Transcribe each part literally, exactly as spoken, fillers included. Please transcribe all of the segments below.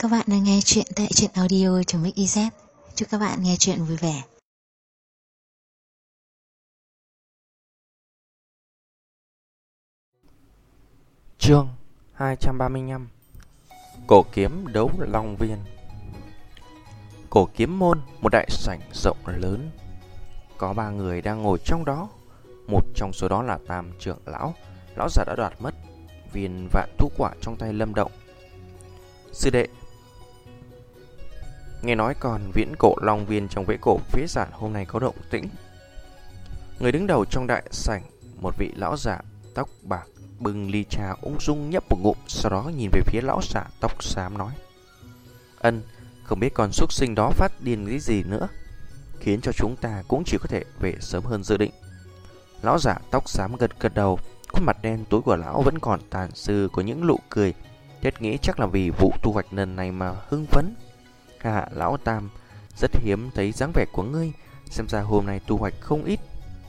các bạn đang nghe chuyện tại truyện audio.mixyz. Chúc các bạn nghe chuyện vui vẻ. Chương hai trăm ba mươi lăm. Cổ kiếm đấu Long Viên. Cổ kiếm môn, một đại sảnh rộng lớn. Có ba người đang ngồi trong đó. Một trong số đó là Tam trưởng lão. Lão già đã đoạt mất viên vạn thú quả trong tay Lâm Động. Sư đệ, nghe nói còn viễn cổ Long Viên trong vế cổ phía giản hôm nay có động tĩnh. Người đứng đầu trong đại sảnh, một vị lão giả tóc bạc bưng ly trà ung dung nhấp một ngụm, sau đó nhìn về phía lão giả tóc xám nói: Ân, không biết con súc sinh đó phát điên cái gì nữa, khiến cho chúng ta cũng chỉ có thể về sớm hơn dự định. Lão giả tóc xám gật gật đầu, khuôn mặt đen tối của lão vẫn còn tàn dư của những nụ cười. Thiết nghĩ chắc là vì vụ thu hoạch lần này mà hưng phấn. Hà, lão Tam, rất hiếm thấy dáng vẻ của ngươi, xem ra hôm nay thu hoạch không ít.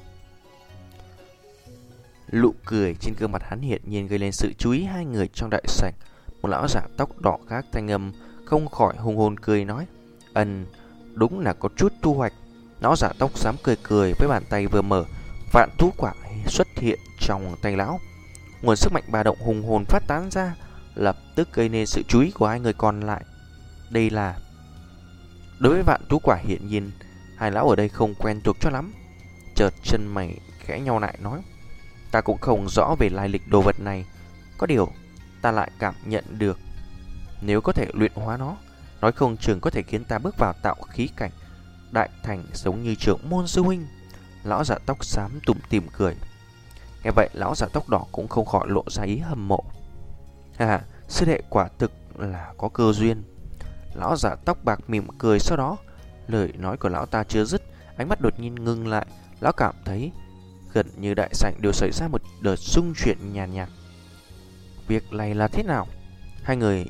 Nụ cười trên gương mặt hắn hiện nhiên gây lên sự chú ý hai người trong đại sảnh. Một lão giả tóc đỏ khác thanh âm không khỏi hùng hồn cười nói: Ân, đúng là có chút thu hoạch. Lão giả tóc xám cười cười, với bàn tay vừa mở, vạn thú quả xuất hiện trong tay lão. Nguồn sức mạnh ba động hùng hồn phát tán ra, lập tức gây nên sự chú ý của hai người còn lại. Đây là... Đối với vạn thú quả hiện nhiên hai lão ở đây không quen thuộc cho lắm. Chợt chân mày khẽ nhau lại nói: Ta cũng không rõ về lai lịch đồ vật này, có điều ta lại cảm nhận được nếu có thể luyện hóa nó, nói không chừng có thể khiến ta bước vào tạo khí cảnh đại thành giống như trưởng môn sư huynh. Lão giả tóc xám tủm tỉm cười. Nghe vậy lão giả tóc đỏ cũng không khỏi lộ ra ý hâm mộ. À, sư đệ quả thực là có cơ duyên. Lão giả tóc bạc mỉm cười, sau đó lời nói của lão ta chưa dứt, ánh mắt đột nhiên ngưng lại. Lão cảm thấy gần như đại sảnh đều xảy ra một đợt xung chuyển nhàn nhạt, nhạt. Việc này là thế nào? Hai người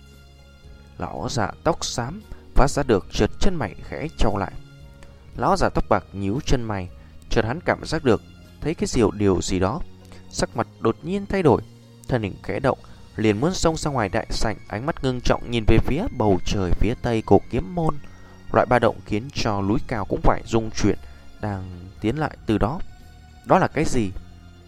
lão giả tóc xám phát ra được, chợt chân mày khẽ trao lại. Lão giả tóc bạc nhíu chân mày, chợt hắn cảm giác được thấy cái điều điều gì đó, sắc mặt đột nhiên thay đổi, thân hình khẽ động, liền muốn xông ra ngoài đại sảnh, ánh mắt ngưng trọng nhìn về phía bầu trời phía tây cổ kiếm môn. Loại ba động khiến cho núi cao cũng phải rung chuyển, đang tiến lại từ đó. Đó là cái gì?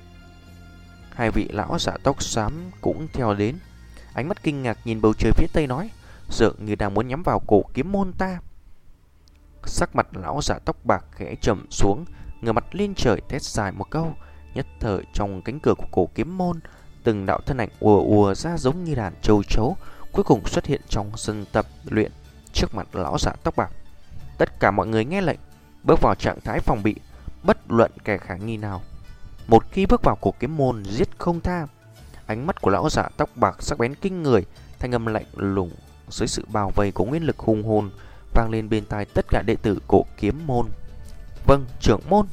Hai vị lão giả tóc xám cũng theo đến, ánh mắt kinh ngạc nhìn bầu trời phía tây nói: Dường như đang muốn nhắm vào cổ kiếm môn ta. Sắc mặt lão giả tóc bạc khẽ trầm xuống, ngửa mặt lên trời thét dài một câu. Nhất thời trong cánh cửa của cổ kiếm môn, từng đạo thân ảnh ùa ùa ra giống như đàn châu chấu, cuối cùng xuất hiện trong sân tập luyện trước mặt lão giả tóc bạc. Tất cả mọi người nghe lệnh, bước vào trạng thái phòng bị, bất luận kẻ khả nghi nào. Một khi bước vào cổ kiếm môn, giết không tha. Ánh mắt của lão giả tóc bạc sắc bén kinh người, thanh âm lạnh lùng dưới sự bao vây của nguyên lực hùng hồn vang lên bên tai tất cả đệ tử cổ kiếm môn. Vâng, trưởng môn.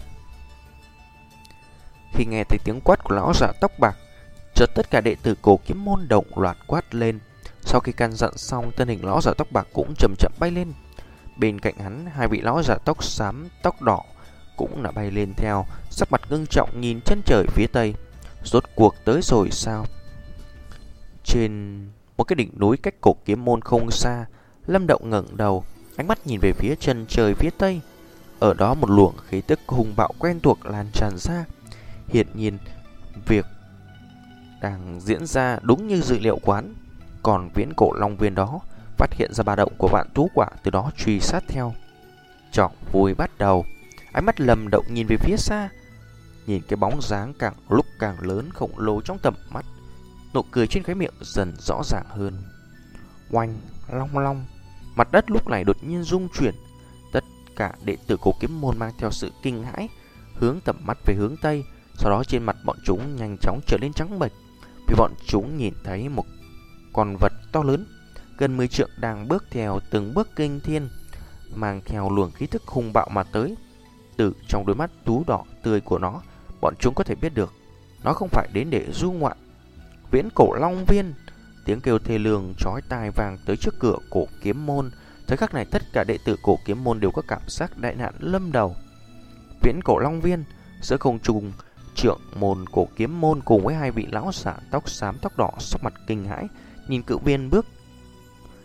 Khi nghe thấy tiếng quát của lão giả tóc bạc, chợt tất cả đệ tử cổ kiếm môn đồng loạt quát lên. Sau khi căn dặn xong, thân hình lão giả tóc bạc cũng chậm chậm bay lên. Bên cạnh hắn, hai vị lão giả tóc xám tóc đỏ cũng đã bay lên theo, sắc mặt ngưng trọng nhìn chân trời phía tây. Rốt cuộc tới rồi sao? Trên một cái đỉnh núi cách cổ kiếm môn không xa, Lâm Động ngẩng đầu, ánh mắt nhìn về phía chân trời phía tây. Ở đó một luồng khí tức hùng bạo quen thuộc lan tràn ra. Hiển nhiên việc đang diễn ra đúng như dự liệu quán. Còn viễn cổ Long Viên đó phát hiện ra ba động của vạn thú quả, từ đó truy sát theo. Trò vui bắt đầu. Ánh mắt Lâm Động nhìn về phía xa, nhìn cái bóng dáng càng lúc càng lớn khổng lồ trong tầm mắt, nụ cười trên khóe miệng dần rõ ràng hơn. Oanh, long long, mặt đất lúc này đột nhiên rung chuyển. Tất cả đệ tử cổ kiếm môn mang theo sự kinh hãi hướng tầm mắt về hướng tây. Sau đó trên mặt bọn chúng nhanh chóng trở nên trắng bệch, vì bọn chúng nhìn thấy một con vật to lớn gần mười trượng đang bước theo từng bước kinh thiên, mang theo luồng khí thức hung bạo mà tới. Từ trong đôi mắt tú đỏ tươi của nó, bọn chúng có thể biết được nó không phải đến để du ngoạn. Viễn cổ Long Viên, tiếng kêu thê lương chói tai vang tới trước cửa cổ kiếm môn. Thời khắc này tất cả đệ tử cổ kiếm môn đều có cảm giác đại nạn lâm đầu. Viễn cổ Long Viên, giữa không trung, trưởng môn cổ kiếm môn cùng với hai vị lão giả tóc xám tóc đỏ sắc mặt kinh hãi nhìn cự viên bước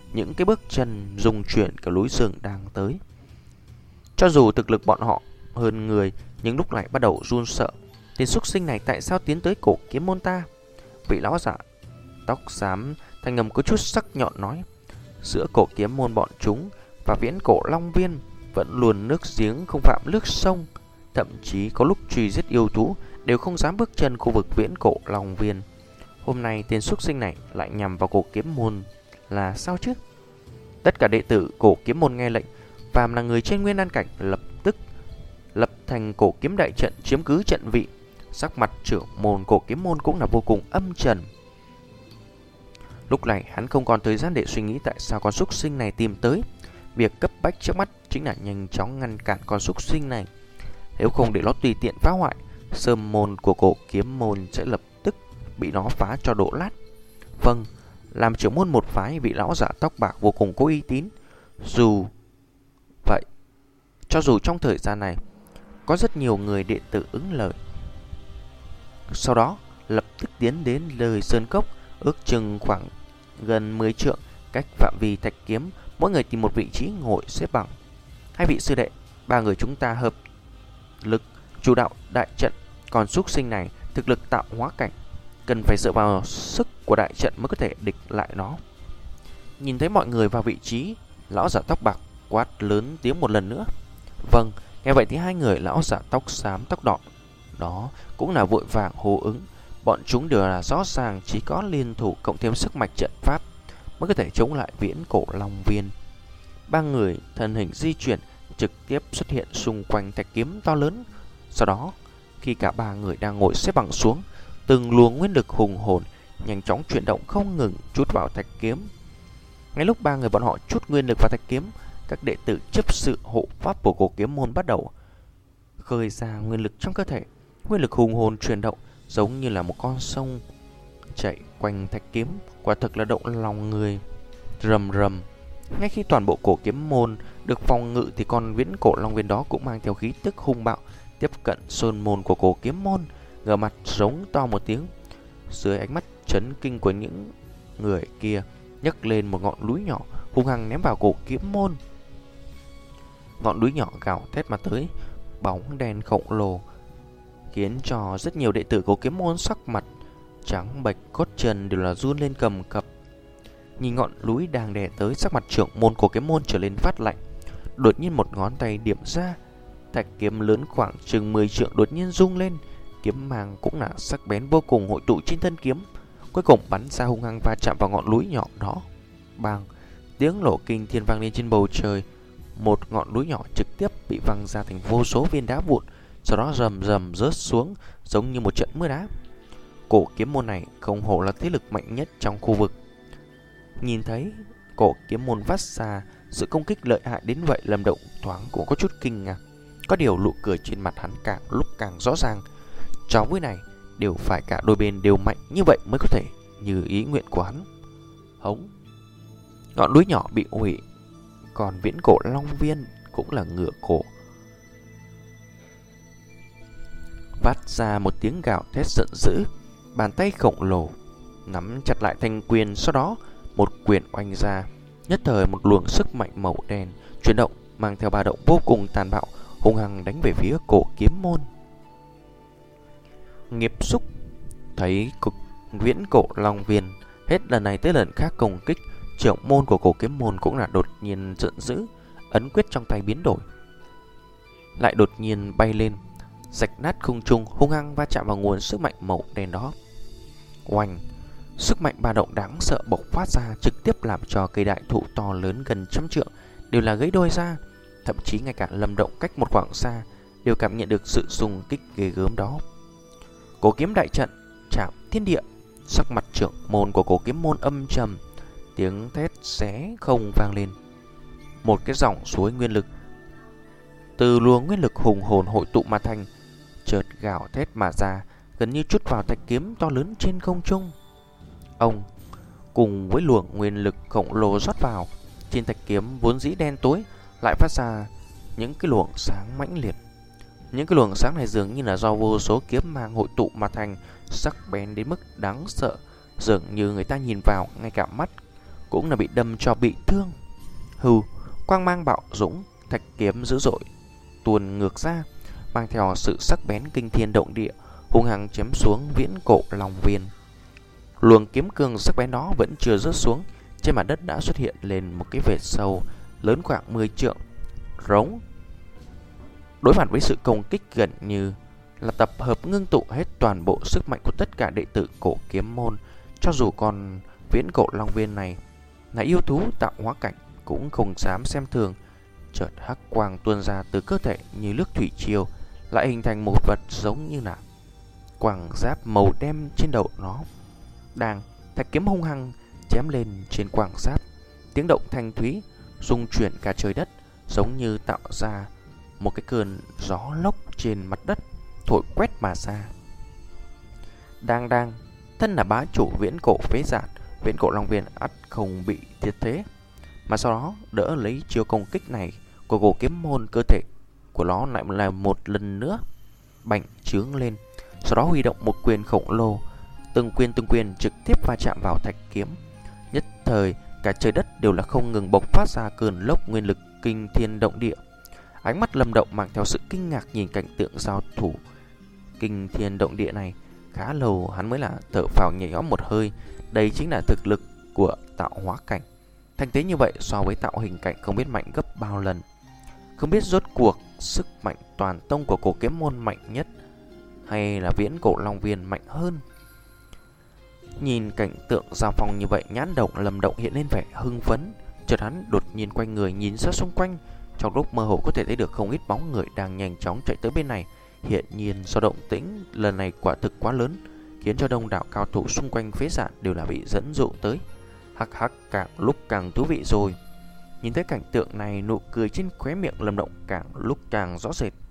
những cái bước chân rung chuyển cả núi rừng đang tới. Cho dù thực lực bọn họ hơn người, nhưng lúc này bắt đầu run sợ. Tên súc sinh này tại sao tiến tới cổ kiếm môn ta? Vị lão giả tóc xám thanh ngầm có chút sắc nhọn nói. Giữa cổ kiếm môn bọn chúng và viễn cổ Long Viên vẫn luôn nước giếng không phạm nước sông. Thậm chí có lúc truy giết yêu thú đều không dám bước chân khu vực viễn cổ Long Viên. Hôm nay tên súc sinh này lại nhằm vào cổ kiếm môn là sao chứ? Tất cả đệ tử cổ kiếm môn nghe lệnh, phàm là người trên nguyên đan cảnh lập tức lập thành cổ kiếm đại trận chiếm cứ trận vị. Sắc mặt trưởng môn cổ kiếm môn cũng là vô cùng âm trầm. Lúc này hắn không còn thời gian để suy nghĩ tại sao con súc sinh này tìm tới. Việc cấp bách trước mắt chính là nhanh chóng ngăn cản con súc sinh này. Nếu không để nó tùy tiện phá hoại, sơn môn của cổ kiếm môn sẽ lập tức bị nó phá cho đổ lát. Vâng, làm trưởng môn một phái, vị lão giả tóc bạc vô cùng có uy tín. Dù vậy, cho dù trong thời gian này có rất nhiều người đệ tử ứng lời, sau đó lập tức tiến đến lời sơn cốc, ước chừng khoảng gần mười trượng cách phạm vi thạch kiếm, mỗi người tìm một vị trí ngồi xếp bằng. Hai vị sư đệ, ba người chúng ta hợp lực chủ đạo đại trận, còn súc sinh này thực lực tạo hóa cảnh, cần phải dựa vào sức của đại trận mới có thể địch lại nó. Nhìn thấy mọi người vào vị trí, lão giả tóc bạc quát lớn tiếng một lần nữa. Vâng, nghe vậy thì hai người lão giả tóc xám tóc đỏ đó cũng là vội vàng hô ứng. Bọn chúng đều là rõ ràng chỉ có liên thủ cộng thêm sức mạnh trận pháp mới có thể chống lại viễn cổ Long Viên. Ba người thân hình di chuyển trực tiếp xuất hiện xung quanh thạch kiếm to lớn. Sau đó, khi cả ba người đang ngồi xếp bằng xuống, từng luồng nguyên lực hùng hồn nhanh chóng chuyển động không ngừng trút vào thạch kiếm. Ngay lúc ba người bọn họ trút nguyên lực vào thạch kiếm, các đệ tử chấp sự hộ pháp của cổ kiếm môn bắt đầu khơi ra nguyên lực trong cơ thể. Nguyên lực hùng hồn chuyển động giống như là một con sông chạy quanh thạch kiếm, quả thực là động lòng người. Rầm rầm. Ngay khi toàn bộ cổ kiếm môn được phòng ngự thì con viễn cổ Long Viên đó cũng mang theo khí tức hung bạo tiếp cận sơn môn của cổ kiếm môn, ngửa mặt giống to một tiếng. Dưới ánh mắt chấn kinh của những người kia, nhấc lên một ngọn núi nhỏ hung hăng ném vào cổ kiếm môn. Ngọn núi nhỏ gào thét mà tới, bóng đen khổng lồ khiến cho rất nhiều đệ tử cổ kiếm môn sắc mặt trắng bệch, cốt chân đều là run lên cầm cập. Nhìn ngọn núi đang đè tới, sắc mặt trưởng môn cổ kiếm môn trở lên phát lạnh. Đột nhiên một ngón tay điểm ra, thạch kiếm lớn khoảng chừng mười trượng đột nhiên rung lên, kiếm mang cũng là sắc bén vô cùng hội tụ trên thân kiếm, cuối cùng bắn ra hung hăng va chạm vào ngọn núi nhỏ đó. Bang, tiếng nổ kinh thiên vang lên trên bầu trời. Một ngọn núi nhỏ trực tiếp bị văng ra thành vô số viên đá vụn, sau đó rầm rầm rớt xuống giống như một trận mưa đá. Cổ kiếm môn này không hổ là thế lực mạnh nhất trong khu vực. Nhìn thấy cổ kiếm môn vắt ra sự công kích lợi hại đến vậy, Lâm Động thoáng cũng có chút kinh ngạc. Có điều nụ cười trên mặt hắn càng lúc càng rõ ràng. Cháu với này đều phải cả đôi bên đều mạnh như vậy mới có thể như ý nguyện của hắn. Hống. Ngọn núi nhỏ bị hủy, còn viễn cổ Long Viên cũng là ngựa cổ vắt ra một tiếng gào thét giận dữ. Bàn tay khổng lồ nắm chặt lại thanh quyền, sau đó một quyền oanh ra. Nhất thời một luồng sức mạnh màu đen chuyển động, mang theo ba động vô cùng tàn bạo, hung hăng đánh về phía cổ kiếm môn. Nghiệp xúc. Thấy cực viễn cổ Long Viên hết lần này tới lần khác công kích, trưởng môn của cổ kiếm môn cũng là đột nhiên giận dữ, ấn quyết trong tay biến đổi, lại đột nhiên bay lên, rạch nát không trung, hung hăng va chạm vào nguồn sức mạnh màu đen đó. Oanh! Sức mạnh ba động đáng sợ bộc phát ra, trực tiếp làm cho cây đại thụ to lớn gần trăm trượng đều là gãy đôi ra. Thậm chí ngay cả Lâm Động cách một khoảng xa đều cảm nhận được sự xung kích ghê gớm đó. Cổ kiếm đại trận chạm thiên địa. Sắc mặt trưởng môn của cổ kiếm môn âm trầm, tiếng thét xé không vang lên. Một cái dòng suối nguyên lực từ luồng nguyên lực hùng hồn hội tụ mà thành, chợt gào thét mà ra, gần như trút vào thạch kiếm to lớn trên không trung. Ông cùng với luồng nguyên lực khổng lồ rót vào, trên thạch kiếm vốn dĩ đen tối lại phát ra những cái luồng sáng mãnh liệt. Những cái luồng sáng này dường như là do vô số kiếm mang hội tụ mà thành, sắc bén đến mức đáng sợ, dường như người ta nhìn vào ngay cả mắt cũng là bị đâm cho bị thương. Hừ, quang mang bạo dũng, thạch kiếm dữ dội tuôn ngược ra, mang theo sự sắc bén kinh thiên động địa, hung hăng chém xuống Viễn Cổ Long Viên. Luồng kiếm cương sắc bén đó vẫn chưa rớt xuống, trên mặt đất đã xuất hiện lên một cái vệt sâu lớn khoảng mười trượng. Rống. Đối mặt với sự công kích gần như là tập hợp ngưng tụ hết toàn bộ sức mạnh của tất cả đệ tử Cổ Kiếm Môn, cho dù con Viễn Cổ Long Viên này là yêu thú tạo hóa cảnh cũng không dám xem thường. Chợt hắc quang tuôn ra từ cơ thể như nước thủy triều, lại hình thành một vật giống như là quang giáp màu đen trên đầu nó. Đang thạch kiếm hung hăng chém lên trên quang giáp, tiếng động thanh thúy rung chuyển cả trời đất, giống như tạo ra một cái cơn gió lốc trên mặt đất thổi quét mà ra. Đang đang thân là bá chủ Viễn Cổ phế giản, Viễn Cổ Long Viên ắt không bị thiệt thế, mà sau đó đỡ lấy chiêu công kích này của Cổ Kiếm Môn. Cơ thể của nó lại là một lần nữa bành trướng lên, sau đó huy động một quyền khổng lồ, từng quyền từng quyền trực tiếp va chạm vào thạch kiếm. Nhất thời cả trời đất đều là không ngừng bộc phát ra cơn lốc nguyên lực kinh thiên động địa. Ánh mắt Lâm Động mang theo sự kinh ngạc nhìn cảnh tượng giao thủ kinh thiên động địa này. Khá lâu hắn mới là thở phào nhẹ nhõm một hơi. Đây chính là thực lực của tạo hóa cảnh. Thành tế như vậy so với tạo hình cảnh không biết mạnh gấp bao lần. Không biết rốt cuộc sức mạnh toàn tông của Cổ Kiếm Môn mạnh nhất hay là Viễn Cổ Long Viên mạnh hơn. Nhìn cảnh tượng giao phong như vậy, nhãn động Lâm Động hiện lên vẻ hưng phấn. Chợt hắn đột nhiên quay người nhìn ra xung quanh, trong lúc mơ hồ có thể thấy được không ít bóng người đang nhanh chóng chạy tới bên này. Hiện nhiên do động tĩnh lần này quả thực quá lớn, khiến cho đông đảo cao thủ xung quanh phế giản đều là bị dẫn dụ tới. Hắc hắc, càng lúc càng thú vị rồi. Nhìn thấy cảnh tượng này, nụ cười trên khóe miệng Lâm Động càng lúc càng rõ rệt.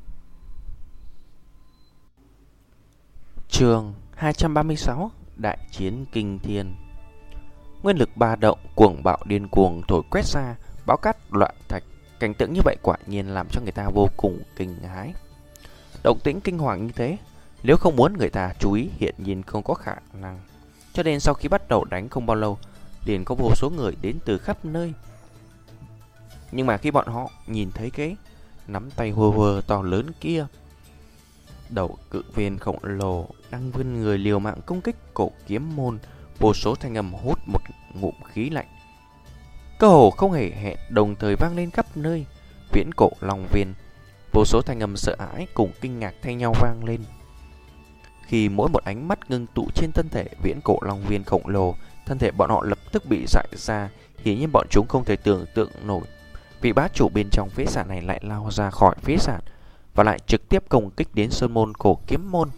Chương hai trăm ba mươi sáu, Đại chiến kinh thiên. Nguyên lực ba động cuồng bạo điên cuồng thổi quét ra, bão cát loạn thạch. Cảnh tượng như vậy quả nhiên làm cho người ta vô cùng kinh hãi. Động tĩnh kinh hoàng như thế, nếu không muốn người ta chú ý hiện nhiên không có khả năng. Cho nên sau khi bắt đầu đánh không bao lâu, liền có vô số người đến từ khắp nơi. Nhưng mà khi bọn họ nhìn thấy cái nắm tay hơ hơ to lớn kia, đầu cự viên khổng lồ đang vươn người liều mạng công kích Cổ Kiếm Môn, vô số thanh âm hút một ngụm khí lạnh, cơ hồ không hề hẹn đồng thời vang lên khắp nơi. Viễn Cổ Long Viên, vô số thanh âm sợ hãi cùng kinh ngạc thay nhau vang lên. Khi mỗi một ánh mắt ngưng tụ trên thân thể Viễn Cổ Long Viên khổng lồ, thân thể bọn họ lập tức bị dại ra. Hiển nhiên bọn chúng không thể tưởng tượng nổi vị bá chủ bên trong phế sản này lại lao ra khỏi phế sản và lại trực tiếp công kích đến sơn môn Cổ Kiếm Môn.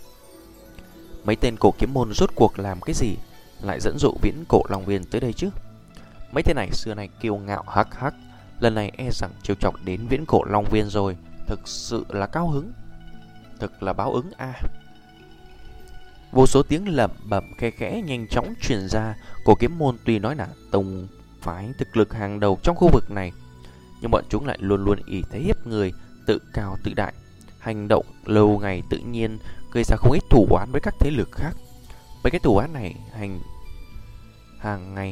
Mấy tên Cổ Kiếm Môn rốt cuộc làm cái gì lại dẫn dụ Viễn Cổ Long Viên tới đây chứ? Mấy tên này xưa này kiêu ngạo hắc hắc, lần này e rằng trêu chọc đến Viễn Cổ Long Viên rồi. Thực sự là cao hứng, thực là báo ứng a. À. Vô số tiếng lẩm bẩm khe khẽ nhanh chóng truyền ra. Cổ Kiếm Môn tuy nói là tông phái thực lực hàng đầu trong khu vực này, nhưng bọn chúng lại luôn luôn ỷ thế hiếp người, tự cao tự đại, hành động lâu ngày tự nhiên gây ra không ít thù oán với các thế lực khác. Mấy cái thù oán này hành hàng ngày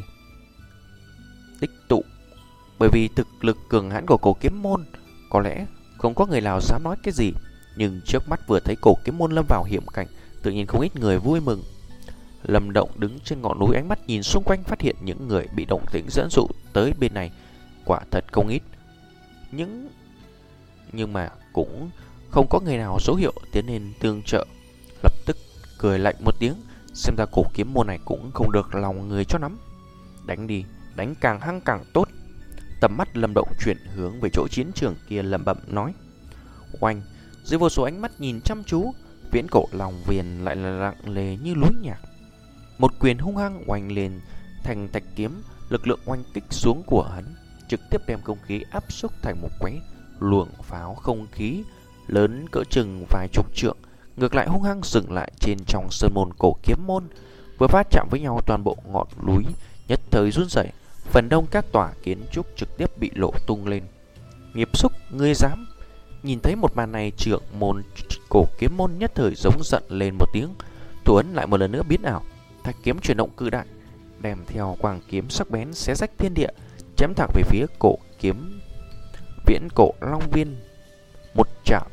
tích tụ, bởi vì thực lực cường hãn của Cổ Kiếm Môn, có lẽ không có người nào dám nói cái gì. Nhưng trước mắt vừa thấy Cổ Kiếm Môn lâm vào hiểm cảnh, tự nhiên không ít người vui mừng. Lâm Động đứng trên ngọn núi, ánh mắt nhìn xung quanh, phát hiện những người bị động tĩnh dẫn dụ tới bên này quả thật không ít. Nhưng nhưng mà cũng không có người nào dấu hiệu tiến lên tương trợ. Lập tức cười lạnh một tiếng, xem ra Cổ Kiếm Môn này cũng không được lòng người cho lắm. Đánh đi, đánh càng hăng càng tốt. Tầm mắt Lâm Động chuyển hướng về chỗ chiến trường kia, lẩm bẩm nói. Oanh, dưới vô số ánh mắt nhìn chăm chú, Viễn Cổ Long Viên lại là lặng lề như núi nhạc. Một quyền hung hăng oanh lên thành thạch kiếm, lực lượng oanh kích xuống của hắn trực tiếp đem không khí áp xúc thành một cái luồng pháo không khí lớn cỡ chừng vài chục trượng, ngược lại hung hăng dừng lại trên trong sơn môn Cổ Kiếm Môn. Vừa va chạm với nhau, toàn bộ ngọn núi nhất thời run rẩy, phần đông các tòa kiến trúc trực tiếp bị lộ tung lên. Nghiệp xúc, ngươi dám! Nhìn thấy một màn này, trưởng môn Cổ Kiếm Môn nhất thời giống giận lên một tiếng, thủ ấn lại một lần nữa biến ảo, thạch kiếm chuyển động cự đại, đem theo quang kiếm sắc bén xé rách thiên địa, chém thẳng về phía cổ kiếm Viễn Cổ Long Viên. Một chạm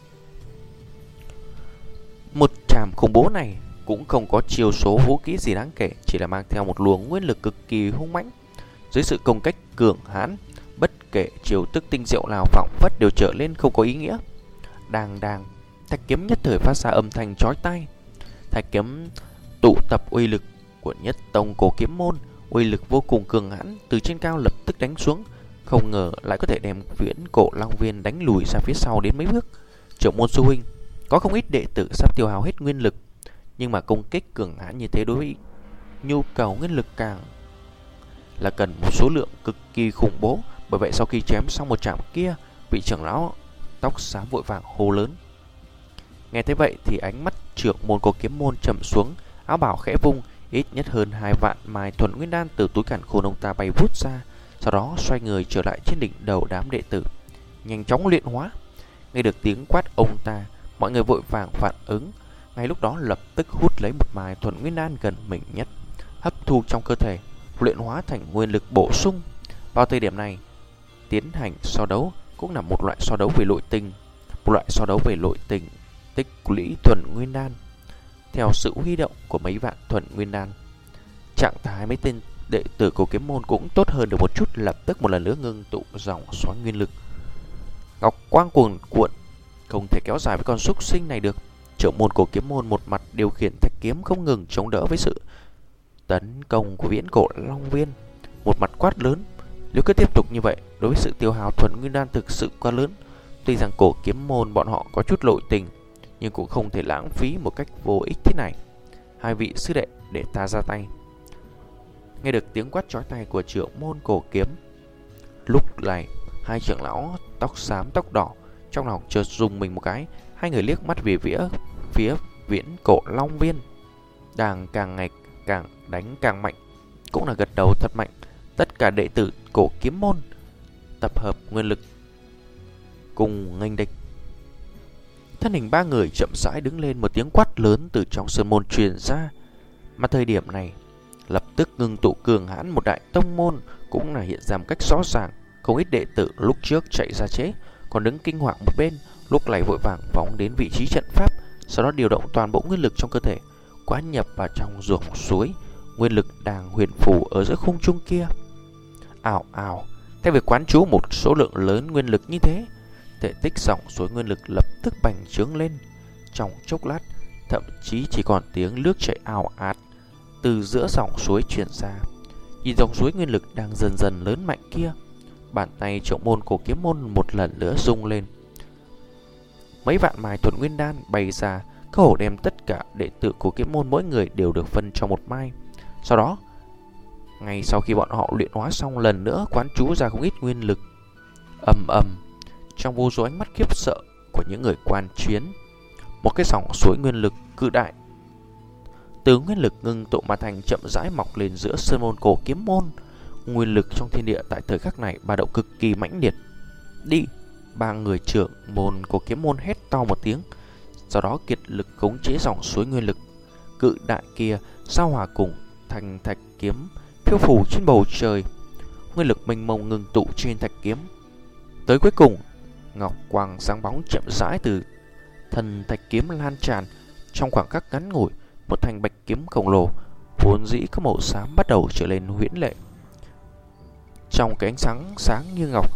Một chạm khủng bố này cũng không có chiêu số vũ khí gì đáng kể, chỉ là mang theo một luồng nguyên lực cực kỳ hung mãnh. Dưới sự công kích cường hãn, bất kể chiêu thức tinh diệu nào phỏng phất đều trở lên không có ý nghĩa. Đang đang, thạch kiếm nhất thời phát ra âm thanh chói tai. Thạch kiếm tụ tập uy lực của nhất tông Cổ Kiếm Môn, uy lực vô cùng cường hãn, từ trên cao lập tức đánh xuống, không ngờ lại có thể đem Viễn Cổ Long Viên đánh lùi ra phía sau đến mấy bước. Trưởng môn sư huynh, có không ít đệ tử sắp tiêu hao hết nguyên lực, nhưng mà công kích cường hãn như thế đối với nhu cầu nguyên lực càng là cần một số lượng cực kỳ khủng bố. Bởi vậy sau khi chém xong một chạm kia, vị trưởng lão tóc xám vội vàng hô lớn. Nghe thấy vậy thì ánh mắt trưởng môn Cổ Kiếm Môn trầm xuống, áo bào khẽ vung, ít nhất hơn hai vạn mai thuần nguyên đan từ túi càn khôn ông ta bay vút ra, sau đó xoay người trở lại trên đỉnh đầu đám đệ tử, nhanh chóng luyện hóa. Nghe được tiếng quát ông ta, mọi người vội vàng phản ứng, ngay lúc đó lập tức hút lấy một mai thuần nguyên đan gần mình nhất, hấp thu trong cơ thể, luyện hóa thành nguyên lực bổ sung. Vào thời điểm này, tiến hành so đấu cũng là một loại so đấu về nội tình, một loại so đấu về nội tình tích lũy thuần nguyên đan. Theo sự huy động của mấy vạn thuần nguyên đan, trạng thái mấy tên đệ tử Cổ Kiếm Môn cũng tốt hơn được một chút, lập tức một lần nữa ngưng tụ dòng xoáy nguyên lực. Ngọc quang cuồn cuộn, không thể kéo dài với con súc sinh này được. Trưởng môn Cổ Kiếm Môn một mặt điều khiển thạch kiếm không ngừng chống đỡ với sự tấn công của Viễn Cổ Long Viên, một mặt quát lớn: nếu cứ tiếp tục như vậy, đối với sự tiêu hao thuần nguyên đan thực sự quá lớn. Tuy rằng Cổ Kiếm Môn bọn họ có chút nội tình, nhưng cũng không thể lãng phí một cách vô ích thế này. Hai vị sư đệ, để ta ra tay. Nghe được tiếng quát chói tai của trưởng môn Cổ Kiếm, lúc này hai trưởng lão tóc xám tóc đỏ trong lòng chợt rùng mình một cái. Hai người liếc mắt về phía phía Viễn Cổ Long Viên đang càng ngày càng đánh càng mạnh, cũng là gật đầu thật mạnh. Tất cả đệ tử Cổ Kiếm Môn tập hợp nguyên lực cùng nghênh địch. Thân hình ba người chậm rãi đứng lên, một tiếng quát lớn từ trong sơn môn truyền ra. Mà thời điểm này lập tức ngưng tụ cường hãn một đại tông môn cũng là hiện ra một cách rõ ràng. Không ít đệ tử lúc trước chạy ra chế, còn đứng kinh hoàng một bên, lúc này vội vàng phóng đến vị trí trận pháp, sau đó điều động toàn bộ nguyên lực trong cơ thể, quán nhập vào trong ruộng suối nguyên lực đang huyền phù ở giữa khung trung kia. Ào ào, theo việc quán chú một số lượng lớn nguyên lực như thế, thể tích dòng suối nguyên lực lập tức bành trướng lên. Trong chốc lát, thậm chí chỉ còn tiếng nước chảy ào ạt từ giữa dòng suối truyền ra. Nhìn dòng suối nguyên lực đang dần dần lớn mạnh kia, bàn tay trưởng môn Cổ Kiếm Môn một lần nữa rung lên. Mấy vạn mai thuần nguyên đan bay ra, cơ hồ đem tất cả đệ tử Cổ Kiếm Môn mỗi người đều được phân cho một mai. Sau đó, ngay sau khi bọn họ luyện hóa xong, lần nữa quán chú ra không ít nguyên lực. Ầm ầm, trong vô số ánh mắt khiếp sợ của những người quan chiến, một cái dòng suối nguyên lực cự đại từ nguyên lực ngưng tụ mà thành chậm rãi mọc lên giữa sơn môn Cổ Kiếm Môn. Nguyên lực trong thiên địa tại thời khắc này ba động cực kỳ mãnh liệt. Đi! Ba người trưởng môn Cổ Kiếm Môn hét to một tiếng, sau đó kiệt lực khống chế dòng suối nguyên lực cự đại kia giao hòa cùng thành thạch kiếm phiêu phù trên bầu trời. Nguyên lực mênh mông ngưng tụ trên thạch kiếm, tới cuối cùng ngọc quang sáng bóng chậm rãi từ thân thạch kiếm lan tràn. Trong khoảng khắc ngắn ngủi, một thanh bạch kiếm khổng lồ vốn dĩ có màu xám bắt đầu trở lên huyễn lệ. Trong cái ánh sáng sáng như ngọc,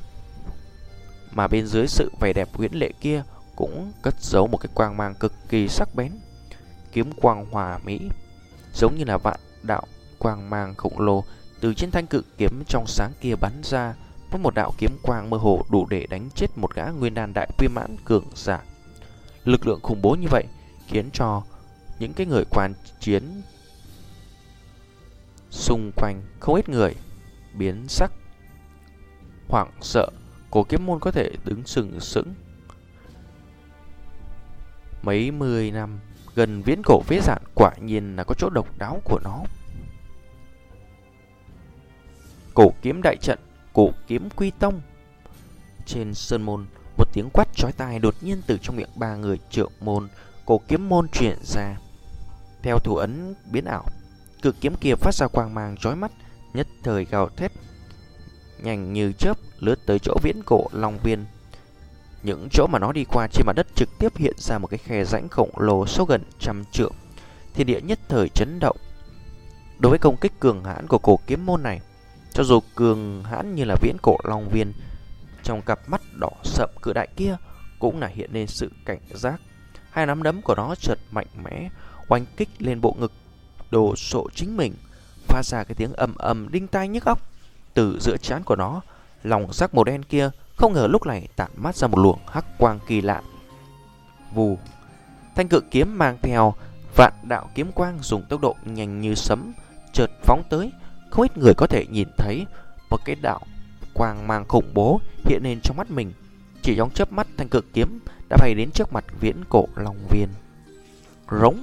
mà bên dưới sự vẻ đẹp huyễn lệ kia cũng cất giấu một cái quang mang cực kỳ sắc bén. Kiếm quang hòa mỹ, giống như là vạn đạo quang mang khổng lồ từ trên thanh cự kiếm trong sáng kia bắn ra, với một đạo kiếm quang mơ hồ đủ để đánh chết một gã nguyên đan đại viên mãn cường giả. Lực lượng khủng bố như vậy khiến cho những cái người quan chiến xung quanh không ít người biến sắc, hoảng sợ. Cổ Kiếm Môn có thể đứng sừng sững mấy mươi năm gần viễn cổ phế giản, quả nhiên là có chỗ độc đáo của nó. Cổ kiếm đại trận, Cổ kiếm quy tông. Trên sơn môn, một tiếng quát chói tai đột nhiên từ trong miệng ba người trưởng môn Cổ Kiếm Môn truyền ra. Theo thủ ấn biến ảo, cự kiếm kia phát ra quang mang chói mắt, nhất thời gào thét nhanh như chớp lướt tới chỗ Viễn Cổ Long Viên. Những chỗ mà nó đi qua trên mặt đất trực tiếp hiện ra một cái khe rãnh khổng lồ sâu gần trăm trượng. Thiên địa nhất thời chấn động. Đối với công kích cường hãn của cổ kiếm môn này, cho dù cường hãn như là Viễn Cổ Long Viên, trong cặp mắt đỏ sậm cự đại kia cũng là hiện lên sự cảnh giác. Hai nắm đấm của nó chợt mạnh mẽ oanh kích lên bộ ngực đồ sộ chính mình, phát ra cái tiếng ầm ầm đinh tai nhức óc. Từ giữa trán của nó, lòng sắc màu đen kia không ngờ lúc này tản mát ra một luồng hắc quang kỳ lạ. Vù, thanh cự kiếm mang theo vạn đạo kiếm quang dùng tốc độ nhanh như sấm chợt phóng tới. Không ít người có thể nhìn thấy một cái đạo quang mang khủng bố hiện lên trong mắt mình. Chỉ trong chớp mắt, thanh cự kiếm đã bay đến trước mặt Viễn Cổ Long Viên. Rống,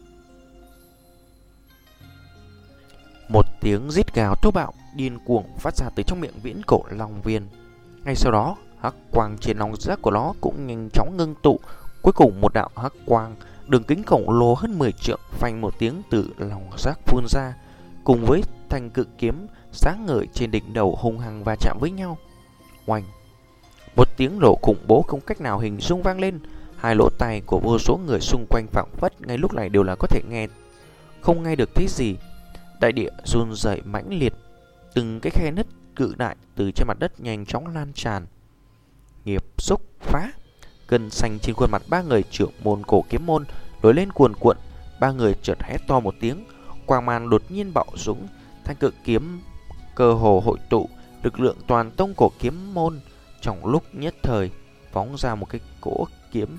một tiếng rít gào thô bạo điên cuồng phát ra từ trong miệng Viễn Cổ Long Viên. Ngay sau đó, hắc quang trên lòng giác của nó cũng nhanh chóng ngưng tụ. Cuối cùng một đạo hắc quang đường kính khổng lồ hơn mười trượng phanh một tiếng từ lòng giác phun ra, cùng với thanh cự kiếm sáng ngời trên đỉnh đầu hung hăng va chạm với nhau. Oanh, một tiếng nổ khủng bố không cách nào hình dung vang lên. Hai lỗ tai của vô số người xung quanh phảng phất ngay lúc này đều là có thể nghe, không nghe được thấy gì. Đại địa run rẩy mãnh liệt, từng cái khe nứt cự đại từ trên mặt đất nhanh chóng lan tràn. Nghiệp xúc phá, gân xanh trên khuôn mặt ba người trưởng môn cổ kiếm môn nổi lên cuồn cuộn. Ba người chợt hét to một tiếng, quang mang đột nhiên bạo dũng, thanh cự kiếm cơ hồ hội tụ lực lượng toàn tông cổ kiếm môn. Trong lúc nhất thời phóng ra một cái cỗ kiếm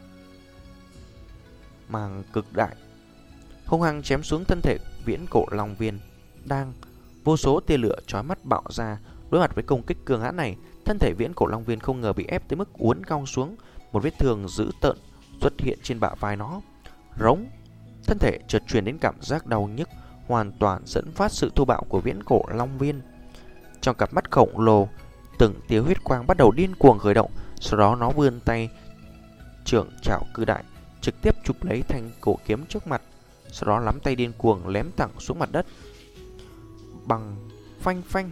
mang cực đại, hung hăng chém xuống thân thể Viễn Cổ Long Viên. Đang vô số tia lửa chói mắt bạo ra. Đối mặt với công kích cường hãn này, thân thể Viễn Cổ Long Viên không ngờ bị ép tới mức uốn cong xuống. Một vết thương dữ tợn xuất hiện trên bả vai nó. Rống, thân thể chợt truyền đến cảm giác đau nhức, hoàn toàn dẫn phát sự thô bạo của Viễn Cổ Long Viên. Trong cặp mắt khổng lồ, từng tia huyết quang bắt đầu điên cuồng khởi động. Sau đó nó vươn tay trưởng chảo cự đại, trực tiếp chụp lấy thanh cổ kiếm trước mặt. Sau đó nắm tay điên cuồng lém thẳng xuống mặt đất. Bằng phanh phanh.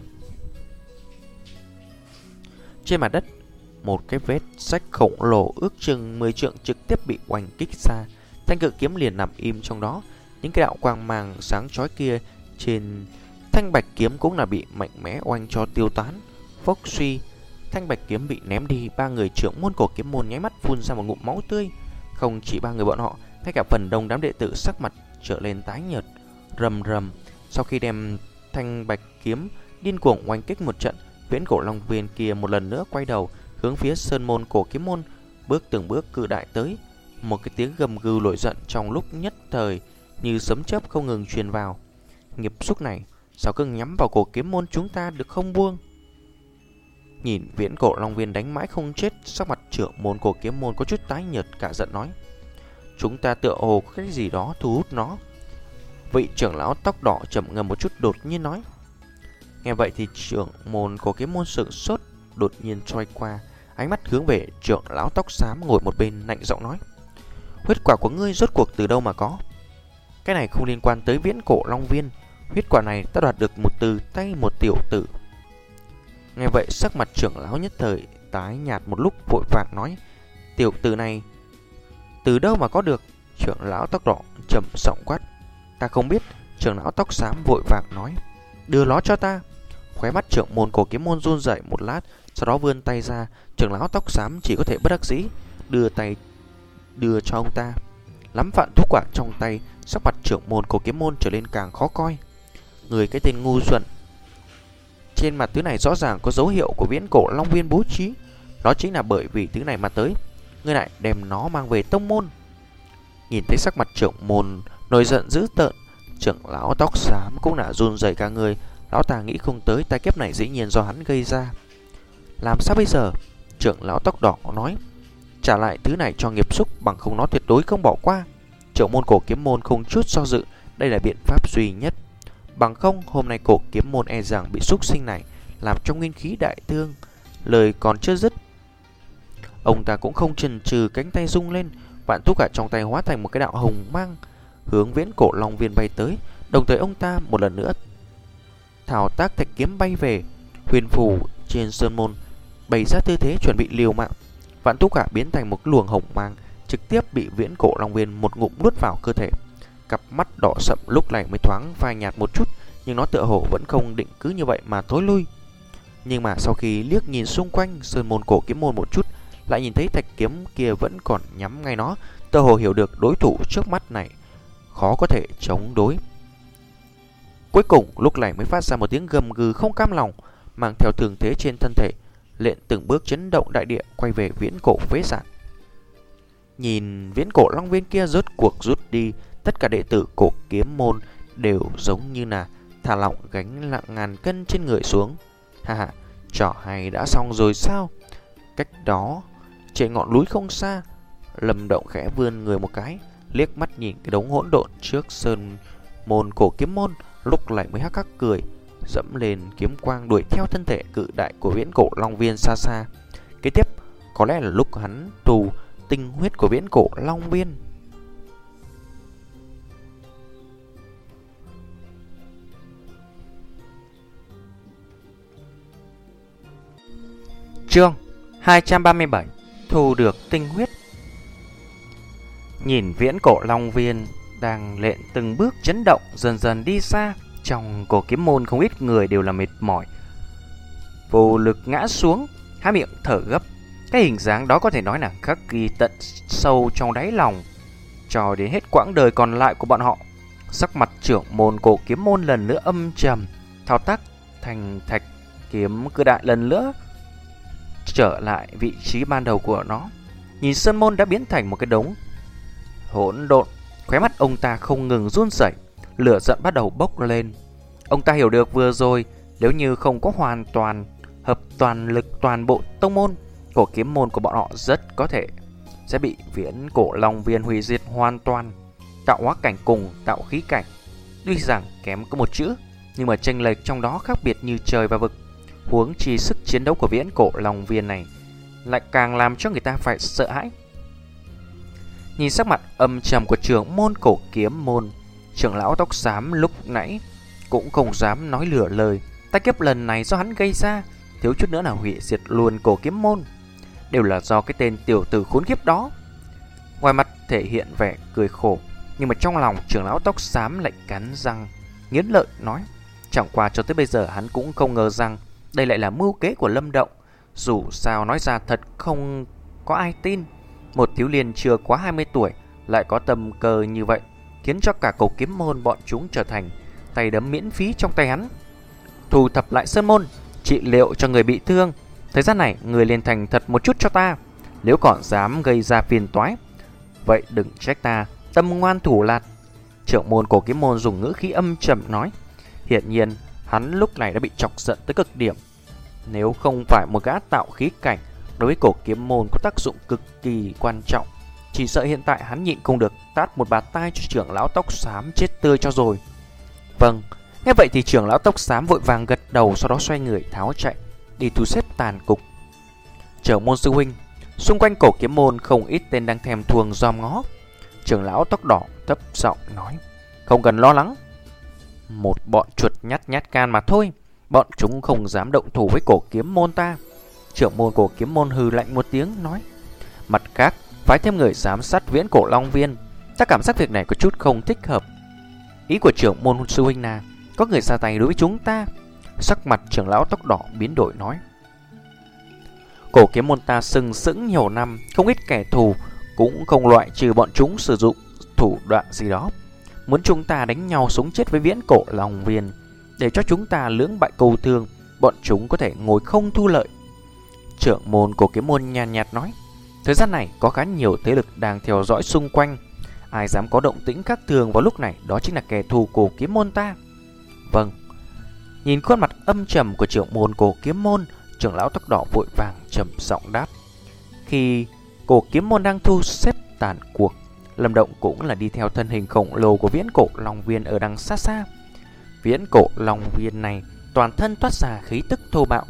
Trên mặt đất, một cái vết rách khổng lồ ước chừng mười trượng trực tiếp bị oanh kích ra. Thanh cự kiếm liền nằm im trong đó. Những cái đạo quang mang sáng chói kia trên thanh bạch kiếm cũng là bị mạnh mẽ oanh cho tiêu tán. Phốc suy, thanh bạch kiếm bị ném đi. Ba người trưởng môn cổ kiếm môn nháy mắt phun ra một ngụm máu tươi. Không chỉ ba người bọn họ, ngay cả phần đông đám đệ tử sắc mặt trở lên tái nhợt. Rầm rầm, sau khi đem thanh bạch kiếm điên cuồng oanh kích một trận, Viễn Cổ Long Viên kia một lần nữa quay đầu hướng phía sơn môn cổ kiếm môn, bước từng bước cự đại tới. Một cái tiếng gầm gừ nổi giận trong lúc nhất thời như sấm chớp không ngừng truyền vào. Nghiệp xúc này sao cứ nhắm vào cổ kiếm môn chúng ta được không buông? Nhìn Viễn Cổ Long Viên đánh mãi không chết, sắc mặt trưởng môn cổ kiếm môn có chút tái nhợt, cả giận nói: chúng ta tựa hồ có cái gì đó thu hút nó. Vị trưởng lão tóc đỏ trầm ngâm một chút đột nhiên nói. Nghe vậy thì trưởng môn cổ kiếm môn sửng sốt, đột nhiên xoay qua, ánh mắt hướng về trưởng lão tóc xám ngồi một bên, lạnh giọng nói: huyết quả của ngươi rốt cuộc từ đâu mà có? Cái này không liên quan tới Viễn Cổ Long Viên. Huyết quả này ta đoạt được một từ tay một tiểu tử. Nghe vậy sắc mặt trưởng lão nhất thời tái nhạt một lúc, vội vàng nói: tiểu tử này từ đâu mà có được? Trưởng lão tóc đỏ trầm giọng quát: ta không biết. Trưởng lão tóc xám vội vàng nói: đưa nó cho ta. Khóe mắt trưởng môn cổ kiếm môn run rẩy một lát, sau đó vươn tay ra. Trưởng lão tóc xám chỉ có thể bất đắc dĩ đưa tay đưa cho ông ta. Lắm vạn thuốc quả trong tay, sắc mặt trưởng môn cổ kiếm môn trở lên càng khó coi. Người cái tên ngu xuẩn, trên mặt thứ này rõ ràng có dấu hiệu của Viễn Cổ Long Viên bố trí. Đó chính là bởi vì thứ này mà tới, ngươi lại đem nó mang về tông môn. Nhìn thấy sắc mặt trưởng môn nổi giận dữ tợn, trưởng lão tóc xám cũng đã run rẩy cả người. Lão ta nghĩ không tới tai kiếp này dĩ nhiên do hắn gây ra. Làm sao bây giờ? Trưởng lão tóc đỏ nói: trả lại thứ này cho nghiệp xúc, bằng không nó tuyệt đối không bỏ qua. Trưởng môn cổ kiếm môn không chút do dự, đây là biện pháp duy nhất. Bằng không hôm nay cổ kiếm môn e rằng bị xúc sinh này làm trong nguyên khí đại thương. Lời còn chưa dứt, ông ta cũng không chần chừ, cánh tay rung lên, vạn thuốc cả trong tay hóa thành một cái đạo hồng mang hướng Viễn Cổ Long Viên bay tới. Đồng thời ông ta một lần nữa thao tác thạch kiếm bay về. Huyền phù trên sơn môn bày ra tư thế chuẩn bị liều mạng. Vạn Túc Hạ biến thành một luồng hồng mang, trực tiếp bị Viễn Cổ Long Viên một ngụm nuốt vào cơ thể. Cặp mắt đỏ sậm lúc này mới thoáng phai nhạt một chút, nhưng nó tựa hồ vẫn không định cứ như vậy mà thối lui. Nhưng mà sau khi liếc nhìn xung quanh sơn môn cổ kiếm môn một chút, lại nhìn thấy thạch kiếm kia vẫn còn nhắm ngay nó, tựa hồ hiểu được đối thủ trước mắt này khó có thể chống đối. Cuối cùng lúc này mới phát ra một tiếng gầm gừ không cam lòng, mang theo thường thế trên thân thể, lện từng bước chấn động đại địa, quay về Viễn Cổ phế sản. Nhìn Viễn Cổ Long Viên kia rốt cuộc rút đi, tất cả đệ tử cổ kiếm môn đều giống như là thả lỏng gánh nặng ngàn cân trên người xuống. Ha ha, trò hay đã xong rồi sao? Cách đó, trên ngọn núi không xa, Lâm Động khẽ vươn người một cái, liếc mắt nhìn cái đống hỗn độn trước sơn môn cổ kiếm môn, lúc này mới hắc hắc cười, dẫm lên kiếm quang đuổi theo thân thể cự đại của Viễn Cổ Long Viên xa xa. Kế tiếp, có lẽ là lúc hắn tù tinh huyết của Viễn Cổ Long Viên. Chương hai trăm ba mươi bảy: Thu được tinh huyết. Nhìn Viễn Cổ Long Viên đang lện từng bước chấn động dần dần đi xa, trong cổ kiếm môn không ít người đều là mệt mỏi, vô lực ngã xuống, há miệng thở gấp. Cái hình dáng đó có thể nói là khắc ghi tận sâu trong đáy lòng cho đến hết quãng đời còn lại của bọn họ. Sắc mặt trưởng môn cổ kiếm môn lần nữa âm trầm, thao tác thành thạch kiếm cự đại lần nữa trở lại vị trí ban đầu của nó. Nhìn sơn môn đã biến thành một cái đống hỗn độn, khóe mắt ông ta không ngừng run rẩy, lửa giận bắt đầu bốc lên. Ông ta hiểu được vừa rồi, nếu như không có hoàn toàn hợp toàn lực toàn bộ tông môn, cổ kiếm môn của bọn họ rất có thể sẽ bị Viễn Cổ Long Viên hủy diệt hoàn toàn. Tạo hóa cảnh cùng tạo khí cảnh tuy rằng kém có một chữ, nhưng mà chênh lệch trong đó khác biệt như trời và vực. Huống chi sức chiến đấu của Viễn Cổ Long Viên này lại càng làm cho người ta phải sợ hãi. Nhìn sắc mặt âm trầm của trưởng môn cổ kiếm môn, trưởng lão tóc xám lúc nãy cũng không dám nói lửa lời. Tai kiếp lần này do hắn gây ra, thiếu chút nữa là hủy diệt luôn cổ kiếm môn, đều là do cái tên tiểu tử khốn kiếp đó. Ngoài mặt thể hiện vẻ cười khổ, nhưng mà trong lòng trưởng lão tóc xám lại cắn răng nghiến lợi nói, chẳng qua cho tới bây giờ hắn cũng không ngờ rằng đây lại là mưu kế của Lâm Động. Dù sao nói ra thật không có ai tin, một thiếu niên chưa quá hai mươi tuổi lại có tầm cơ như vậy, khiến cho cả cổ kiếm môn bọn chúng trở thành tay đấm miễn phí trong tay hắn. Thu thập lại sơn môn, trị liệu cho người bị thương. Thời gian này người liền thành thật một chút cho ta, nếu còn dám gây ra phiền toái, vậy đừng trách ta tâm ngoan thủ lạt. Trưởng môn cổ kiếm môn dùng ngữ khí âm trầm nói. Hiển nhiên hắn lúc này đã bị chọc giận tới cực điểm. Nếu không phải một gã tạo khí cảnh đối với cổ kiếm môn có tác dụng cực kỳ quan trọng, chỉ sợ hiện tại hắn nhịn không được tát một bạt tai cho trưởng lão tóc xám chết tươi cho rồi. Vâng, nghe vậy thì trưởng lão tóc xám vội vàng gật đầu, sau đó xoay người tháo chạy đi thu xếp tàn cục. Trưởng môn sư huynh, xung quanh cổ kiếm môn không ít tên đang thèm thuồng dòm ngó. Trưởng lão tóc đỏ thấp giọng nói, không cần lo lắng, một bọn chuột nhát nhát gan mà thôi, bọn chúng không dám động thủ với cổ kiếm môn ta. Trưởng môn cổ kiếm môn hừ lạnh một tiếng nói, mặt khác phái thêm người giám sát Viễn Cổ Long Viên, ta cảm giác việc này có chút không thích hợp. Ý của trưởng môn sư huynh là có người ra tay đối với chúng ta. Sắc mặt trưởng lão tóc đỏ biến đổi nói, cổ kiếm môn ta sừng sững nhiều năm, không ít kẻ thù, cũng không loại trừ bọn chúng sử dụng thủ đoạn gì đó, muốn chúng ta đánh nhau sống chết với Viễn Cổ Long Viên, để cho chúng ta lưỡng bại câu thương, bọn chúng có thể ngồi không thu lợi. Trưởng môn cổ kiếm môn nhàn nhạt, nhạt nói, thời gian này có khá nhiều thế lực đang theo dõi xung quanh, ai dám có động tĩnh khác thường vào lúc này đó chính là kẻ thù cổ kiếm môn ta. Vâng. Nhìn khuôn mặt âm trầm của trưởng môn cổ kiếm môn, trưởng lão tóc đỏ vội vàng trầm giọng đáp. Khi cổ kiếm môn đang thu xếp tàn cuộc, Lâm Động cũng là đi theo thân hình khổng lồ của Viễn Cổ Long Viên ở đằng xa xa. Viễn Cổ Long Viên này toàn thân toát ra khí tức thô bạo,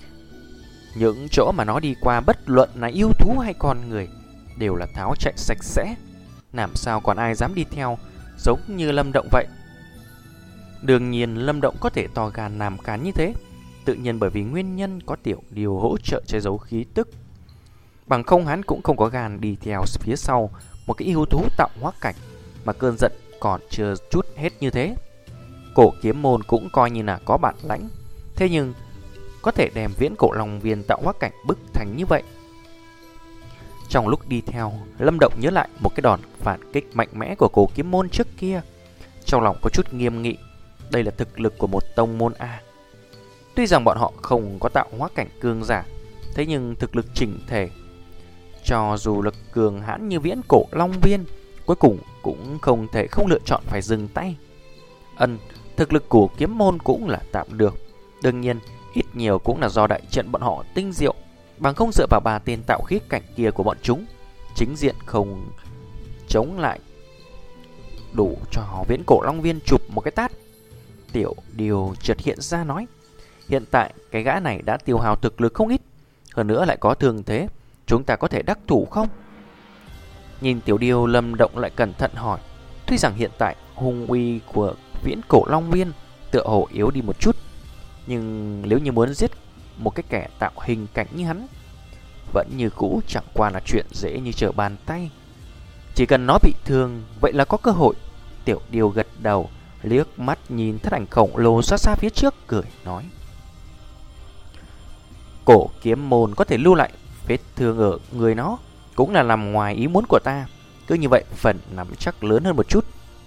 những chỗ mà nó đi qua bất luận là yêu thú hay con người đều là tháo chạy sạch sẽ, làm sao còn ai dám đi theo, giống như Lâm Động vậy. Đương nhiên Lâm Động có thể to gan làm cán như thế, tự nhiên bởi vì nguyên nhân có Tiểu Điều hỗ trợ che giấu khí tức. Bằng không hắn cũng không có gan đi theo phía sau một cái yêu thú tạo hóa cảnh, mà cơn giận còn chưa chút hết như thế. Cổ Kiếm Môn cũng coi như là có bản lãnh, thế nhưng có thể đem Viễn Cổ Long Viên tạo hóa cảnh bức thành như vậy. Trong lúc đi theo, Lâm Động nhớ lại một cái đòn phản kích mạnh mẽ của Cổ Kiếm Môn trước kia, trong lòng có chút nghiêm nghị. Đây là thực lực của một tông môn A. Tuy rằng bọn họ không có tạo hóa cảnh cường giả, thế nhưng thực lực chỉnh thể, cho dù lực cường hãn như Viễn Cổ Long Viên, cuối cùng cũng không thể không lựa chọn phải dừng tay. Ân, thực lực của Kiếm Môn cũng là tạm được. Đương nhiên, ít nhiều cũng là do đại trận bọn họ tinh diệu, bằng không dựa vào ba tên tạo khí cảnh kia của bọn chúng, chính diện không chống lại, đủ cho Viễn Cổ Long Viên chụp một cái tát. Tiểu Điều chợt hiện ra nói, hiện tại cái gã này đã tiêu hao thực lực không ít, hơn nữa lại có thương thế, chúng ta có thể đắc thủ không? Nhìn Tiểu Điều, Lâm Động lại cẩn thận hỏi. Tuy rằng hiện tại hung uy của Viễn Cổ Long Viên tựa hồ yếu đi một chút, nhưng nếu như muốn giết một cái kẻ tạo hình cảnh như hắn, vẫn như cũ chẳng qua là chuyện dễ như trở bàn tay. Chỉ cần nó bị thương, vậy là có cơ hội. Tiểu Điều gật đầu, liếc mắt nhìn thân ảnh khổng lồ xa xa phía trước, cười nói, Cổ Kiếm Môn có thể lưu lại vết thương ở người nó cũng là nằm ngoài ý muốn của ta. Cứ như vậy phần nắm chắc lớn hơn một chút.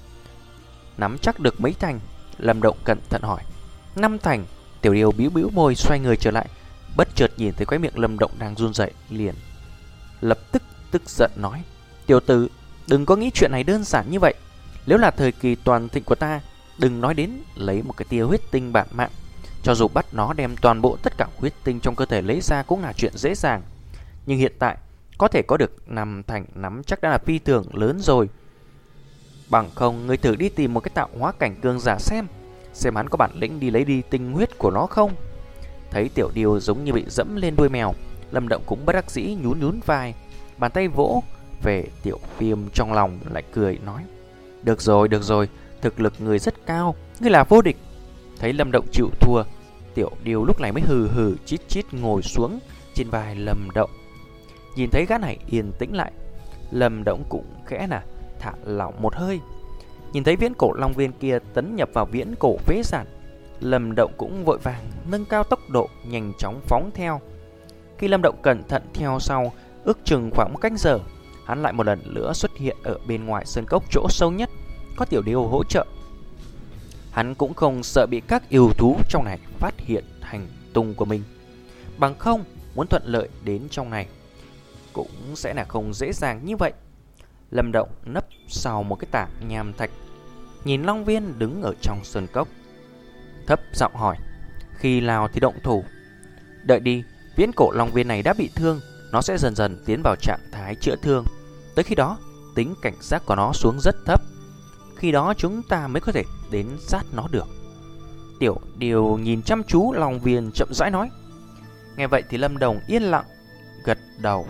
Nắm chắc được mấy thành? Lâm Động cẩn thận hỏi. Năm thành. Tiểu Điều bĩu bĩu môi xoay người trở lại, bất chợt nhìn thấy khóe miệng Lâm Động đang run rẩy, liền lập tức tức giận nói, Tiểu tử, đừng có nghĩ chuyện này đơn giản như vậy. Nếu là thời kỳ toàn thịnh của ta, đừng nói đến lấy một cái tia huyết tinh bản mạng, cho dù bắt nó đem toàn bộ tất cả huyết tinh trong cơ thể lấy ra cũng là chuyện dễ dàng. Nhưng hiện tại có thể có được năm thành nắm chắc đã là phi thường lớn rồi. Bằng không người thử đi tìm một cái tạo hóa cảnh cường giả xem, xem hắn có bản lĩnh đi lấy đi tinh huyết của nó không. Thấy Tiểu Điều giống như bị dẫm lên đuôi mèo, Lâm Động cũng bất đắc dĩ nhún nhún vai, bàn tay vỗ về Tiểu Viêm, trong lòng lại cười nói, được rồi, được rồi, thực lực người rất cao, ngươi là vô địch. Thấy Lâm Động chịu thua, Tiểu Điều lúc này mới hừ hừ chít chít ngồi xuống trên vai Lâm Động. Nhìn thấy gã này yên tĩnh lại, Lâm Động cũng khẽ là thả lỏng một hơi. Nhìn thấy Viễn Cổ Long Viên kia tấn nhập vào Viễn Cổ Phế Sản, Lâm Động cũng vội vàng nâng cao tốc độ, nhanh chóng phóng theo. Khi Lâm Động cẩn thận theo sau, ước chừng khoảng một canh giờ, hắn lại một lần nữa xuất hiện ở bên ngoài sơn cốc chỗ sâu nhất, có Tiểu Điều hỗ trợ. Hắn cũng không sợ bị các yêu thú trong này phát hiện hành tung của mình. Bằng không, muốn thuận lợi đến trong này cũng sẽ là không dễ dàng như vậy. Lâm Động nấp sau một cái tảng nham thạch, nhìn Long Viên đứng ở trong sơn cốc, thấp giọng hỏi, khi nào thì động thủ? Đợi đi, Viễn Cổ Long Viên này đã bị thương, nó sẽ dần dần tiến vào trạng thái chữa thương. Tới khi đó, tính cảnh giác của nó xuống rất thấp, khi đó chúng ta mới có thể đến sát nó được. Tiểu Điều nhìn chăm chú Long Viên chậm rãi nói. Nghe vậy thì Lâm Đồng yên lặng gật đầu,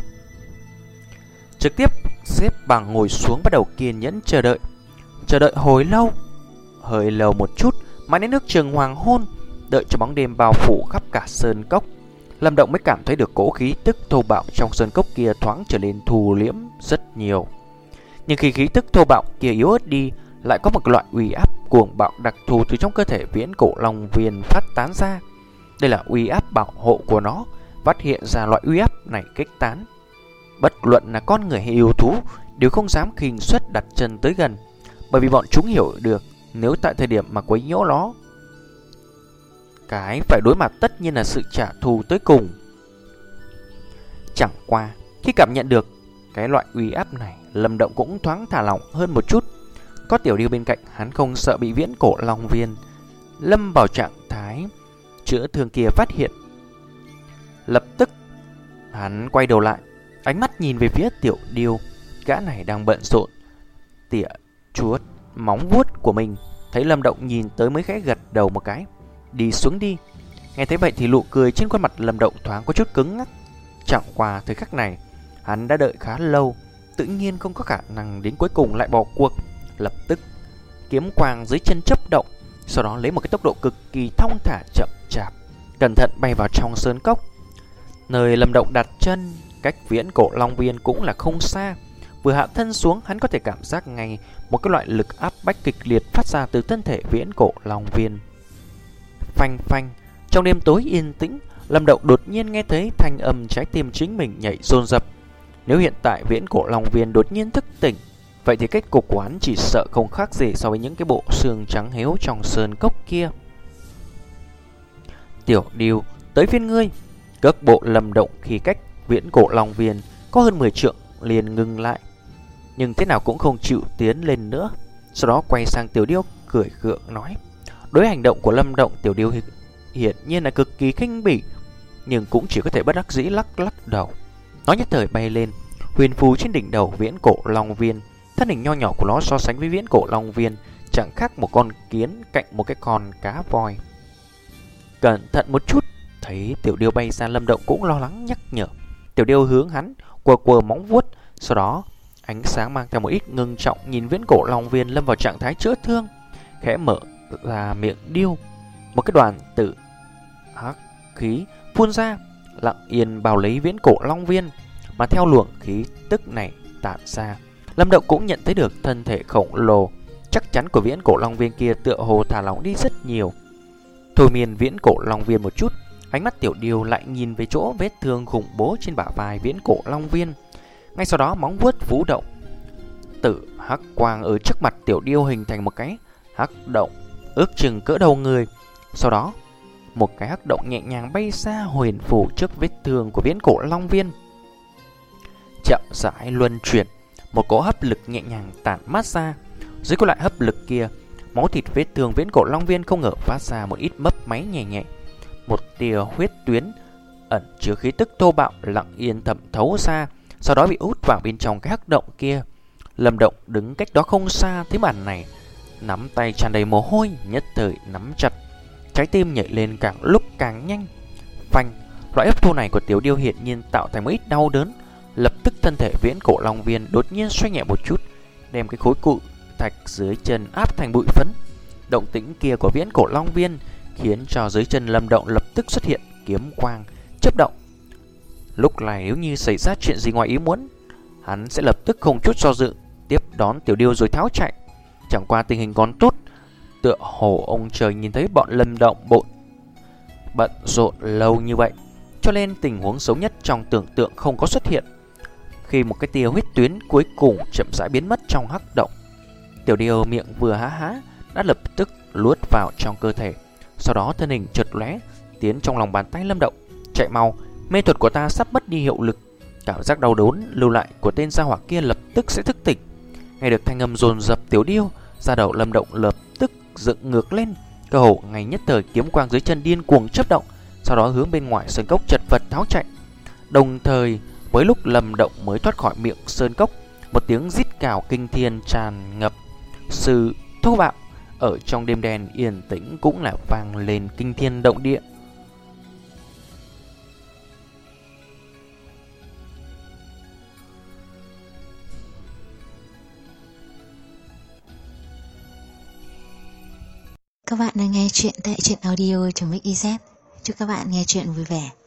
trực tiếp xếp bằng ngồi xuống, bắt đầu kiên nhẫn chờ đợi. Chờ đợi hồi lâu, hơi lâu một chút, mãi đến nước chừng hoàng hôn, đợi cho bóng đêm bao phủ khắp cả sơn cốc, Lâm Động mới cảm thấy được cỗ khí tức thô bạo trong sơn cốc kia thoáng trở nên thu liễm rất nhiều. Nhưng khi khí tức thô bạo kia yếu ớt đi, lại có một loại uy áp cuồng bạo đặc thù từ trong cơ thể Viễn Cổ Long Viên phát tán ra. Đây là uy áp bảo hộ của nó, phát hiện ra loại uy áp này kích tán. Bất luận là con người hay yêu thú đều không dám khinh suất đặt chân tới gần, bởi vì bọn chúng hiểu được nếu tại thời điểm mà quấy nhiễu nó, cái phải đối mặt tất nhiên là sự trả thù tới cùng. Chẳng qua khi cảm nhận được cái loại uy áp này, Lâm Động cũng thoáng thả lỏng hơn một chút. Có Tiểu Điều bên cạnh, hắn không sợ bị Viễn Cổ Long Viên lâm vào trạng thái chữa thương kia phát hiện. Lập tức hắn quay đầu lại, ánh mắt nhìn về phía Tiểu Điều. Gã này đang bận rộn tỉa chuốt móng vuốt của mình. Thấy Lâm Động nhìn tới mới khẽ gật đầu một cái, đi xuống đi. Nghe thấy vậy thì nụ cười trên khuôn mặt Lâm Động thoáng có chút cứng ngắc. Chẳng qua thời khắc này hắn đã đợi khá lâu, tự nhiên không có khả năng đến cuối cùng lại bỏ cuộc. Lập tức kiếm quang dưới chân chấp động, sau đó lấy một cái tốc độ cực kỳ thong thả chậm chạp, cẩn thận bay vào trong sơn cốc. Nơi Lâm Động đặt chân cách Viễn Cổ Long Viên cũng là không xa. Vừa hạ thân xuống, hắn có thể cảm giác ngay một cái loại lực áp bách kịch liệt phát ra từ thân thể Viễn Cổ Long Viên. Phanh phanh, trong đêm tối yên tĩnh, Lâm Động đột nhiên nghe thấy thanh âm trái tim chính mình nhảy dồn dập. Nếu hiện tại Viễn Cổ Long Viên đột nhiên thức tỉnh, vậy thì kết cục của hắn chỉ sợ không khác gì so với những cái bộ xương trắng héo trong sơn cốc kia. Tiểu Điêu, tới phiên ngươi. Cước bộ Lâm Động khi cách Viễn Cổ Long Viên có hơn mười trượng liền ngừng lại, nhưng thế nào cũng không chịu tiến lên nữa. Sau đó quay sang Tiểu Điêu cười gượng nói: đối với hành động của Lâm Động, Tiểu Điêu hiển nhiên là cực kỳ khinh bỉ, nhưng cũng chỉ có thể bất đắc dĩ lắc lắc đầu. Nó nhất thời bay lên, huyền phù trên đỉnh đầu Viễn Cổ Long Viên. Thân hình nho nhỏ của nó so sánh với Viễn Cổ Long Viên chẳng khác một con kiến cạnh một cái con cá voi. Cẩn thận một chút. Thấy Tiểu Điêu bay ra, Lâm Động cũng lo lắng nhắc nhở. Tiểu Điêu hướng hắn quờ quờ móng vuốt, sau đó ánh sáng mang theo một ít ngưng trọng nhìn Viễn Cổ Long Viên lâm vào trạng thái chữa thương, khẽ mở ra miệng điêu, một cái đoàn tử hắc khí phun ra, lặng yên bao lấy Viễn Cổ Long Viên. Mà theo luồng khí tức này tản ra, Lâm Động cũng nhận thấy được thân thể khổng lồ chắc chắn của Viễn Cổ Long Viên kia tựa hồ thả lỏng đi rất nhiều. Thôi miên Viễn Cổ Long Viên một chút, ánh mắt Tiểu Điêu lại nhìn về chỗ vết thương khủng bố trên bả vai Viễn Cổ Long Viên. Ngay sau đó móng vuốt vũ động, tử hắc quang ở trước mặt Tiểu Điêu hình thành một cái hắc động ước chừng cỡ đầu người. Sau đó một cái hắc động nhẹ nhàng bay xa huyền phủ trước vết thương của Viễn Cổ Long Viên, chậm rãi luân chuyển. Một cỗ hấp lực nhẹ nhàng tản mát ra. Dưới cái loại hấp lực kia, máu thịt vết thương Viễn Cổ Long Viên không ngờ phát ra một ít mấp máy nhẹ nhẹ. Một tia huyết tuyến ẩn chứa khí tức thô bạo lặng yên thẩm thấu ra, sau đó bị hút vào bên trong cái hắc động kia. Lâm Động đứng cách đó không xa thấy màn này, nắm tay tràn đầy mồ hôi, nhất thời nắm chặt, trái tim nhảy lên càng lúc càng nhanh. Phanh, loại hấp thu này của Tiểu Điêu hiển nhiên tạo thành một ít đau đớn. Lập tức thân thể Viễn Cổ Long Viên đột nhiên xoay nhẹ một chút, đem cái khối cự thạch dưới chân áp thành bụi phấn. Động tĩnh kia của Viễn Cổ Long Viên khiến cho dưới chân Lâm Động lập tức xuất hiện kiếm quang chớp động. Lúc này nếu như xảy ra chuyện gì ngoài ý muốn, hắn sẽ lập tức không chút do dự tiếp đón Tiểu Điêu rồi tháo chạy. Chẳng qua tình hình còn tốt, tựa hồ ông trời nhìn thấy bọn Lâm Động bội bận rộn lâu như vậy, cho nên tình huống xấu nhất trong tưởng tượng không có xuất hiện. Khi một cái tia huyết tuyến cuối cùng chậm rãi biến mất trong hắc động, Tiểu Điêu miệng vừa há há đã lập tức luốt vào trong cơ thể. Sau đó thân hình chợt lóe tiến trong lòng bàn tay Lâm Động. Chạy mau, mê thuật của ta sắp mất đi hiệu lực. Cảm giác đau đớn lưu lại của tên gia hỏa kia lập tức sẽ thức tỉnh. Nghe được thanh âm dồn dập Tiểu Điêu, da đầu Lâm Động lập tức dựng ngược lên. Cơ hồ ngay nhất thời kiếm quang dưới chân điên cuồng chớp động, sau đó hướng bên ngoài sơn cốc chật vật tháo chạy. Đồng thời với lúc Lâm Động mới thoát khỏi miệng sơn cốc, một tiếng rít cào kinh thiên tràn ngập sự thô bạo ở trong đêm đen yên tĩnh cũng là vang lên kinh thiên động địa. Các bạn đang nghe chuyện tại truyện audio chấm ích i zét. Chúc các bạn nghe chuyện vui vẻ.